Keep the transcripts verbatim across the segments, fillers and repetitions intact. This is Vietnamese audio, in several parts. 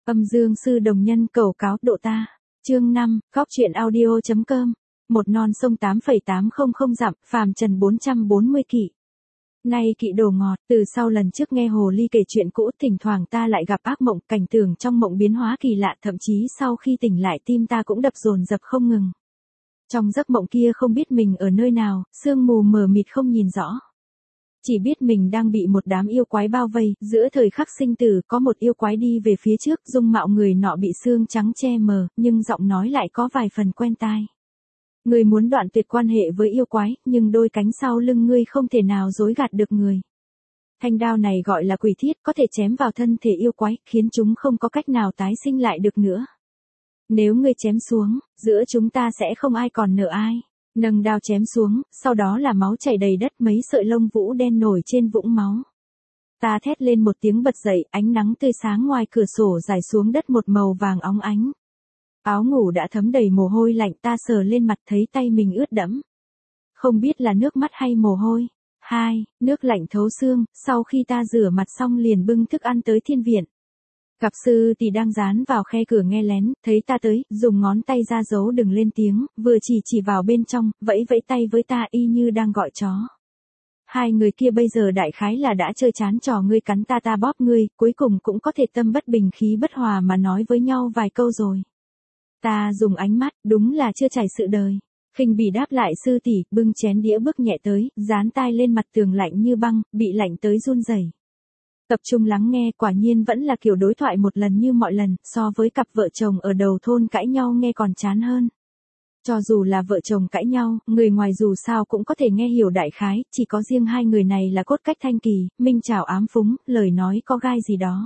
Âm dương sư đồng nhân cầu cáo độ ta. Chương năm, góc truyện audio chấm com. Một non sông tám phẩy tám không không dặm, phàm trần bốn trăm bốn mươi kỵ. Nay kỵ đồ ngọt, từ sau lần trước nghe hồ ly kể chuyện cũ, thỉnh thoảng ta lại gặp ác mộng, cảnh tượng trong mộng biến hóa kỳ lạ, thậm chí sau khi tỉnh lại tim ta cũng đập dồn dập không ngừng. Trong giấc mộng kia không biết mình ở nơi nào, sương mù mờ mịt không nhìn rõ. Chỉ biết mình đang bị một đám yêu quái bao vây, giữa thời khắc sinh tử có một yêu quái đi về phía trước, dung mạo người nọ bị xương trắng che mờ, nhưng giọng nói lại có vài phần quen tai. Người muốn đoạn tuyệt quan hệ với yêu quái, nhưng đôi cánh sau lưng ngươi không thể nào dối gạt được người. Thanh đao này gọi là quỷ thiết, có thể chém vào thân thể yêu quái, khiến chúng không có cách nào tái sinh lại được nữa. Nếu ngươi chém xuống, giữa chúng ta sẽ không ai còn nợ ai. Nâng đao chém xuống, sau đó là máu chảy đầy đất, mấy sợi lông vũ đen nổi trên vũng máu. Ta thét lên một tiếng bật dậy, ánh nắng tươi sáng ngoài cửa sổ rải xuống đất một màu vàng óng ánh. Áo ngủ đã thấm đầy mồ hôi lạnh, ta sờ lên mặt thấy tay mình ướt đẫm. Không biết là nước mắt hay mồ hôi. Hai, nước lạnh thấu xương, sau khi ta rửa mặt xong liền bưng thức ăn tới thiên viện. Gặp sư thì đang dán vào khe cửa nghe lén, thấy ta tới, dùng ngón tay ra dấu đừng lên tiếng, vừa chỉ chỉ vào bên trong, vẫy vẫy tay với ta y như đang gọi chó. Hai người kia bây giờ đại khái là đã chơi chán trò ngươi cắn ta ta bóp ngươi, cuối cùng cũng có thể tâm bất bình khí bất hòa mà nói với nhau vài câu rồi. Ta dùng ánh mắt, đúng là chưa trải sự đời. Khinh bỉ đáp lại sư tỷ, bưng chén đĩa bước nhẹ tới, dán tai lên mặt tường lạnh như băng, bị lạnh tới run rẩy. Tập trung lắng nghe, quả nhiên vẫn là kiểu đối thoại một lần như mọi lần, so với cặp vợ chồng ở đầu thôn cãi nhau nghe còn chán hơn. Cho dù là vợ chồng cãi nhau, người ngoài dù sao cũng có thể nghe hiểu đại khái, chỉ có riêng hai người này là cốt cách thanh kỳ, minh trảo ám phúng, lời nói có gai gì đó.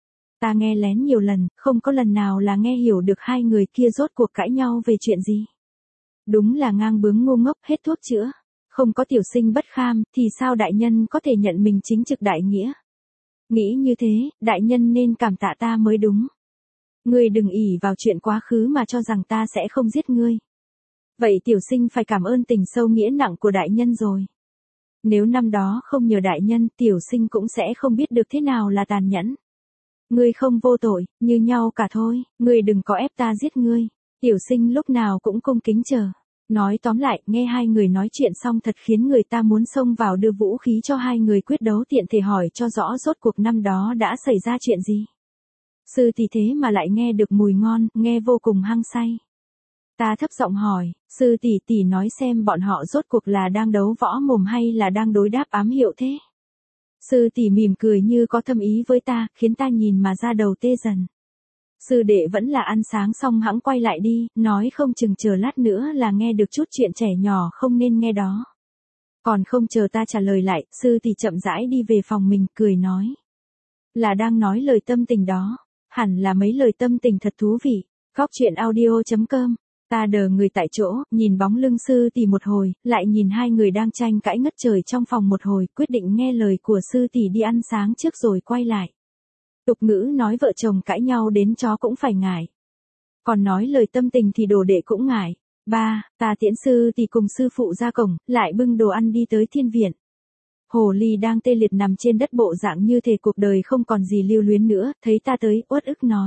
Ta nghe lén nhiều lần, không có lần nào là nghe hiểu được hai người kia rốt cuộc cãi nhau về chuyện gì. Đúng là ngang bướng ngu ngốc, hết thuốc chữa. Không có tiểu sinh bất kham, thì sao đại nhân có thể nhận mình chính trực đại nghĩa. Nghĩ như thế, đại nhân nên cảm tạ ta mới đúng. Ngươi đừng ỷ vào chuyện quá khứ mà cho rằng ta sẽ không giết ngươi. Vậy tiểu sinh phải cảm ơn tình sâu nghĩa nặng của đại nhân rồi. Nếu năm đó không nhờ đại nhân, tiểu sinh cũng sẽ không biết được thế nào là tàn nhẫn. Ngươi không vô tội, như nhau cả thôi, ngươi đừng có ép ta giết ngươi. Tiểu sinh lúc nào cũng cung kính chờ. Nói tóm lại, nghe hai người nói chuyện xong thật khiến người ta muốn xông vào đưa vũ khí cho hai người quyết đấu, tiện thể hỏi cho rõ rốt cuộc năm đó đã xảy ra chuyện gì. Sư thì thế mà lại nghe được mùi ngon, nghe vô cùng hăng say. Ta thấp giọng hỏi, sư tỷ tỷ nói xem bọn họ rốt cuộc là đang đấu võ mồm hay là đang đối đáp ám hiệu thế. Sư tỷ mỉm cười như có thâm ý với ta, khiến ta nhìn mà ra đầu tê dần. Sư đệ vẫn là ăn sáng xong hẵng quay lại đi, nói không chừng chờ lát nữa là nghe được chút chuyện trẻ nhỏ không nên nghe đó. Còn không chờ ta trả lời lại, sư tỷ chậm rãi đi về phòng mình, cười nói. Là đang nói lời tâm tình đó, hẳn là mấy lời tâm tình thật thú vị. Góc truyện audio chấm com. Ta đờ người tại chỗ, nhìn bóng lưng sư tỷ một hồi, lại nhìn hai người đang tranh cãi ngất trời trong phòng một hồi, quyết định nghe lời của sư tỷ đi ăn sáng trước rồi quay lại. Tục ngữ nói vợ chồng cãi nhau đến chó cũng phải ngại. Còn nói lời tâm tình thì đồ đệ cũng ngại. Ba, ta tiễn sư tỷ cùng sư phụ ra cổng, lại bưng đồ ăn đi tới thiên viện. Hồ ly đang tê liệt nằm trên đất bộ dạng như thể cuộc đời không còn gì lưu luyến nữa, thấy ta tới, uất ức nói.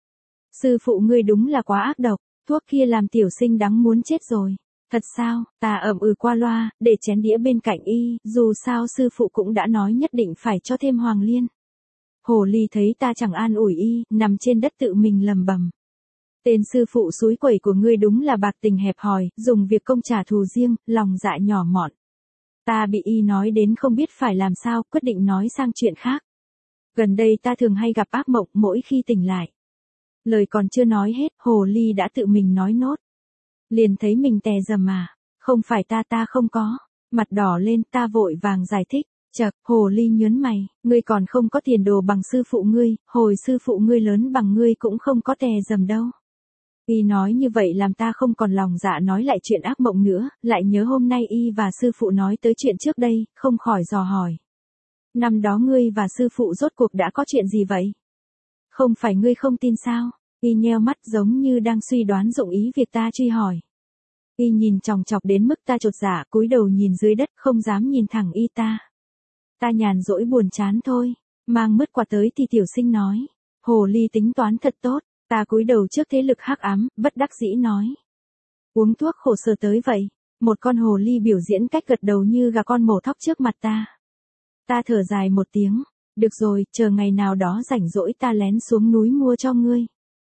Sư phụ ngươi đúng là quá ác độc, thuốc kia làm tiểu sinh đắng muốn chết rồi. Thật sao, ta ậm ừ qua loa, để chén đĩa bên cạnh y, dù sao sư phụ cũng đã nói nhất định phải cho thêm hoàng liên. Hồ ly thấy ta chẳng an ủi y, nằm trên đất tự mình lầm bầm. Tên sư phụ suối quẩy của ngươi đúng là bạc tình hẹp hòi, dùng việc công trả thù riêng, lòng dạ nhỏ mọn. Ta bị y nói đến không biết phải làm sao, quyết định nói sang chuyện khác. Gần đây ta thường hay gặp ác mộng mỗi khi tỉnh lại. Lời còn chưa nói hết, hồ ly đã tự mình nói nốt. Liền thấy mình tè dầm mà, không phải ta ta không có. Mặt đỏ lên, ta vội vàng giải thích. Chậc, hồ ly nhớn mày, ngươi còn không có tiền đồ bằng sư phụ ngươi, hồi sư phụ ngươi lớn bằng ngươi cũng không có tè dầm đâu. Y nói như vậy làm ta không còn lòng dạ nói lại chuyện ác mộng nữa, lại nhớ hôm nay y và sư phụ nói tới chuyện trước đây, không khỏi dò hỏi. Năm đó ngươi và sư phụ rốt cuộc đã có chuyện gì vậy? Không phải ngươi không tin sao? Y nheo mắt giống như đang suy đoán dụng ý việc ta truy hỏi. Y nhìn chòng chọc đến mức ta chột dạ, cúi đầu nhìn dưới đất, không dám nhìn thẳng y ta. Ta nhàn rỗi buồn chán thôi, mang mứt quà tới thì tiểu sinh nói. Hồ ly tính toán thật tốt, ta cúi đầu trước thế lực hắc ám, bất đắc dĩ nói. Uống thuốc khổ sở tới vậy, một con hồ ly biểu diễn cách gật đầu như gà con mổ thóc trước mặt ta. Ta thở dài một tiếng, được rồi, chờ ngày nào đó rảnh rỗi ta lén xuống núi mua cho ngươi.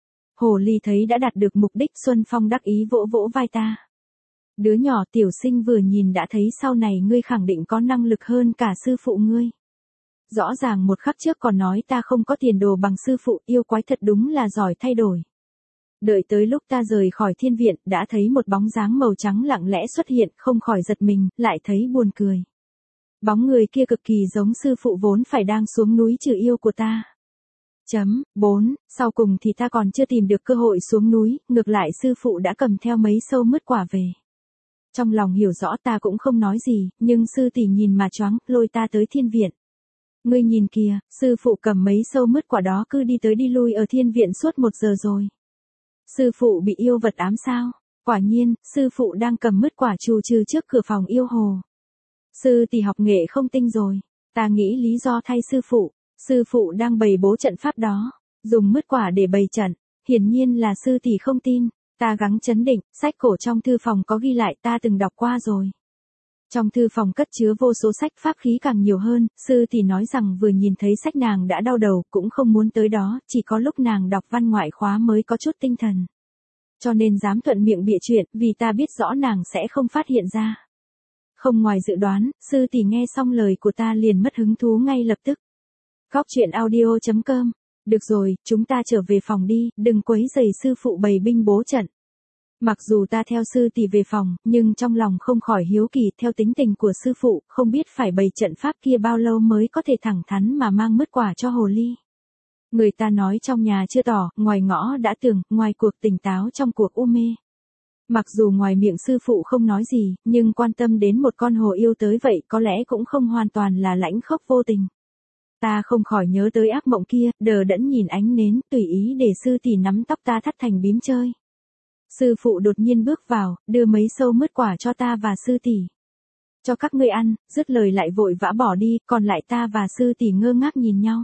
Hồ ly thấy đã đạt được mục đích, Xuân Phong đắc ý vỗ vỗ vai ta. Đứa nhỏ tiểu sinh vừa nhìn đã thấy sau này ngươi khẳng định có năng lực hơn cả sư phụ ngươi. Rõ ràng một khắc trước còn nói ta không có tiền đồ bằng sư phụ, yêu quái thật đúng là giỏi thay đổi. Đợi tới lúc ta rời khỏi thiên viện, đã thấy một bóng dáng màu trắng lặng lẽ xuất hiện, không khỏi giật mình, lại thấy buồn cười. Bóng người kia cực kỳ giống sư phụ vốn phải đang xuống núi trừ yêu của ta. Chấm, bốn, sau cùng thì ta còn chưa tìm được cơ hội xuống núi, ngược lại sư phụ đã cầm theo mấy sâu mứt quả về. Trong lòng hiểu rõ ta cũng không nói gì, nhưng sư tỷ nhìn mà choáng, lôi ta tới thiên viện. Ngươi nhìn kìa, sư phụ cầm mấy sâu mứt quả đó cứ đi tới đi lui ở thiên viện suốt một giờ rồi. Sư phụ bị yêu vật ám sao? Quả nhiên, sư phụ đang cầm mứt quả trù trừ trước cửa phòng yêu hồ. Sư tỷ học nghệ không tinh rồi. Ta nghĩ lý do thay sư phụ. Sư phụ đang bày bố trận pháp đó, dùng mứt quả để bày trận. Hiển nhiên là sư tỷ không tin. Ta gắng chấn định, sách cổ trong thư phòng có ghi lại ta từng đọc qua rồi. Trong thư phòng cất chứa vô số sách pháp khí càng nhiều hơn, sư tỷ nói rằng vừa nhìn thấy sách nàng đã đau đầu, cũng không muốn tới đó, chỉ có lúc nàng đọc văn ngoại khóa mới có chút tinh thần. Cho nên dám thuận miệng bịa chuyện, vì ta biết rõ nàng sẽ không phát hiện ra. Không ngoài dự đoán, sư tỷ nghe xong lời của ta liền mất hứng thú ngay lập tức. Góc truyện audio chấm com. Được rồi, chúng ta trở về phòng đi, đừng quấy rầy sư phụ bày binh bố trận. Mặc dù ta theo sư tỷ về phòng, nhưng trong lòng không khỏi hiếu kỳ, theo tính tình của sư phụ, không biết phải bày trận pháp kia bao lâu mới có thể thẳng thắn mà mang mứt quả cho hồ ly. Người ta nói trong nhà chưa tỏ, ngoài ngõ đã tường, ngoài cuộc tỉnh táo trong cuộc u mê. Mặc dù ngoài miệng sư phụ không nói gì, nhưng quan tâm đến một con hồ yêu tới vậy có lẽ cũng không hoàn toàn là lãnh khốc vô tình. Ta không khỏi nhớ tới ác mộng kia, đờ đẫn nhìn ánh nến, tùy ý để sư tỷ nắm tóc ta thắt thành bím chơi. Sư phụ đột nhiên bước vào, đưa mấy sâu mứt quả cho ta và sư tỷ. Cho các ngươi ăn, dứt lời lại vội vã bỏ đi, còn lại ta và sư tỷ ngơ ngác nhìn nhau.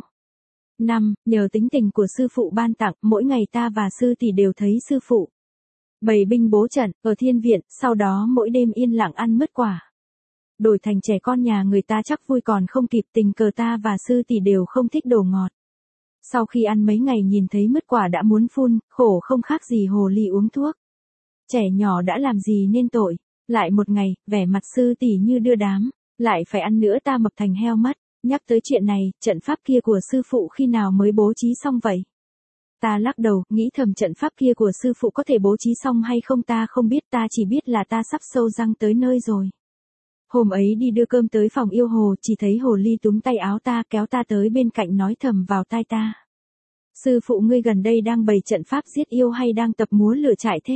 Năm, nhờ tính tình của sư phụ ban tặng, mỗi ngày ta và sư tỷ đều thấy sư phụ bày binh bố trận, ở thiên viện, sau đó mỗi đêm yên lặng ăn mứt quả. Đổi thành trẻ con nhà người ta chắc vui còn không kịp, tình cờ ta và sư tỷ đều không thích đồ ngọt. Sau khi ăn mấy ngày nhìn thấy mứt quả đã muốn phun, khổ không khác gì hồ ly uống thuốc. Trẻ nhỏ đã làm gì nên tội. Lại một ngày, vẻ mặt sư tỷ như đưa đám, lại phải ăn nữa ta mập thành heo mất. Nhắc tới chuyện này, trận pháp kia của sư phụ khi nào mới bố trí xong vậy? Ta lắc đầu, nghĩ thầm trận pháp kia của sư phụ có thể bố trí xong hay không ta không biết, ta chỉ biết là ta sắp sâu răng tới nơi rồi. Hôm ấy đi đưa cơm tới phòng yêu hồ, chỉ thấy hồ ly túm tay áo ta kéo ta tới bên cạnh nói thầm vào tai ta. Sư phụ ngươi gần đây đang bày trận pháp giết yêu hay đang tập múa lửa trại thế?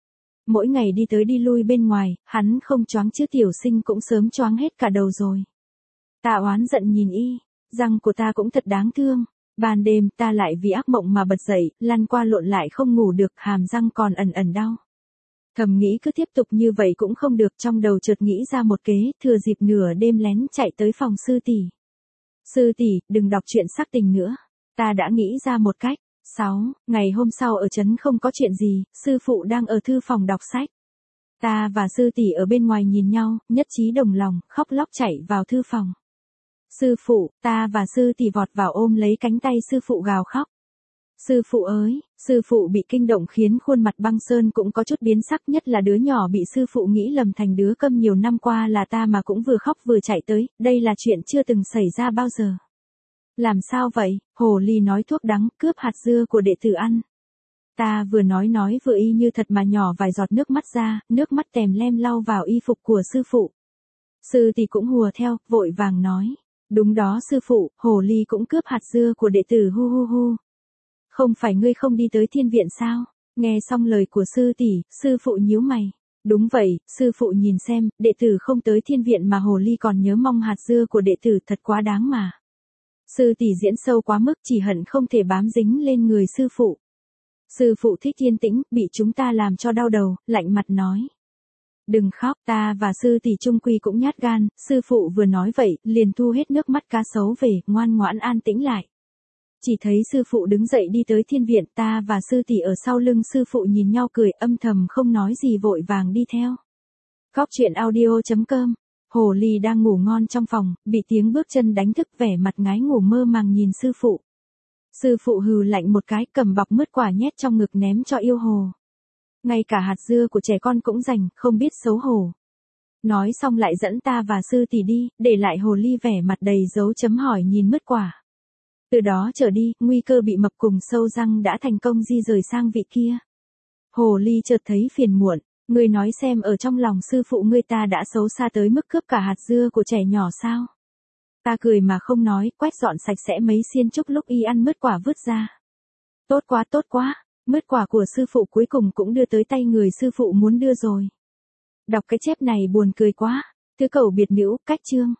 Mỗi ngày đi tới đi lui bên ngoài, hắn không choáng chứ tiểu sinh cũng sớm choáng hết cả đầu rồi. Ta oán giận nhìn y, răng của ta cũng thật đáng thương. Ban đêm ta lại vì ác mộng mà bật dậy, lăn qua lộn lại không ngủ được, hàm răng còn ẩn ẩn đau. Thầm nghĩ cứ tiếp tục như vậy cũng không được, trong đầu chợt nghĩ ra một kế, thừa dịp nửa đêm lén chạy tới phòng sư tỷ. Sư tỷ, đừng đọc truyện sắc tình nữa. Ta đã nghĩ ra một cách. Sáu, ngày hôm sau ở trấn không có chuyện gì, sư phụ đang ở thư phòng đọc sách. Ta và sư tỷ ở bên ngoài nhìn nhau, nhất trí đồng lòng, khóc lóc chạy vào thư phòng. Sư phụ, ta và sư tỷ vọt vào ôm lấy cánh tay sư phụ gào khóc. Sư phụ ơi, sư phụ bị kinh động khiến khuôn mặt băng sơn cũng có chút biến sắc, nhất là đứa nhỏ bị sư phụ nghĩ lầm thành đứa câm nhiều năm qua là ta mà cũng vừa khóc vừa chạy tới, đây là chuyện chưa từng xảy ra bao giờ. Làm sao vậy? Hồ ly nói thuốc đắng, cướp hạt dưa của đệ tử ăn. Ta vừa nói nói vừa y như thật mà nhỏ vài giọt nước mắt ra, nước mắt tèm lem lau vào y phục của sư phụ. Sư tỷ cũng hùa theo, vội vàng nói. Đúng đó sư phụ, hồ ly cũng cướp hạt dưa của đệ tử hu hu hu. Không phải ngươi không đi tới thiên viện sao? Nghe xong lời của sư tỷ, sư phụ nhíu mày. Đúng vậy, sư phụ nhìn xem, đệ tử không tới thiên viện mà hồ ly còn nhớ mong hạt dưa của đệ tử, thật quá đáng mà. Sư tỷ diễn sâu quá mức, chỉ hận không thể bám dính lên người sư phụ. Sư phụ thích yên tĩnh, bị chúng ta làm cho đau đầu, lạnh mặt nói. Đừng khóc, ta và sư tỷ chung quy cũng nhát gan, sư phụ vừa nói vậy, liền thu hết nước mắt cá sấu về, ngoan ngoãn an tĩnh lại. Chỉ thấy sư phụ đứng dậy đi tới thiên viện, ta và sư tỷ ở sau lưng sư phụ nhìn nhau cười âm thầm không nói gì vội vàng đi theo. Góc truyện audio chấm com. Hồ ly đang ngủ ngon trong phòng, bị tiếng bước chân đánh thức vẻ mặt ngái ngủ mơ màng nhìn sư phụ. Sư phụ hừ lạnh một cái cầm bọc mứt quả nhét trong ngực ném cho yêu hồ. Ngay cả hạt dưa của trẻ con cũng dành, không biết xấu hổ. Nói xong lại dẫn ta và sư tỷ đi, để lại hồ ly vẻ mặt đầy dấu chấm hỏi nhìn mứt quả. Từ đó trở đi, nguy cơ bị mập cùng sâu răng đã thành công di rời sang vị kia. Hồ ly chợt thấy phiền muộn, ngươi nói xem ở trong lòng sư phụ ngươi ta đã xấu xa tới mức cướp cả hạt dưa của trẻ nhỏ sao? Ta cười mà không nói, quét dọn sạch sẽ mấy xiên trúc lúc y ăn mứt quả vứt ra. Tốt quá tốt quá, mứt quả của sư phụ cuối cùng cũng đưa tới tay người sư phụ muốn đưa rồi. Đọc cái chép này buồn cười quá, thứ cầu biệt nữ, cách chương.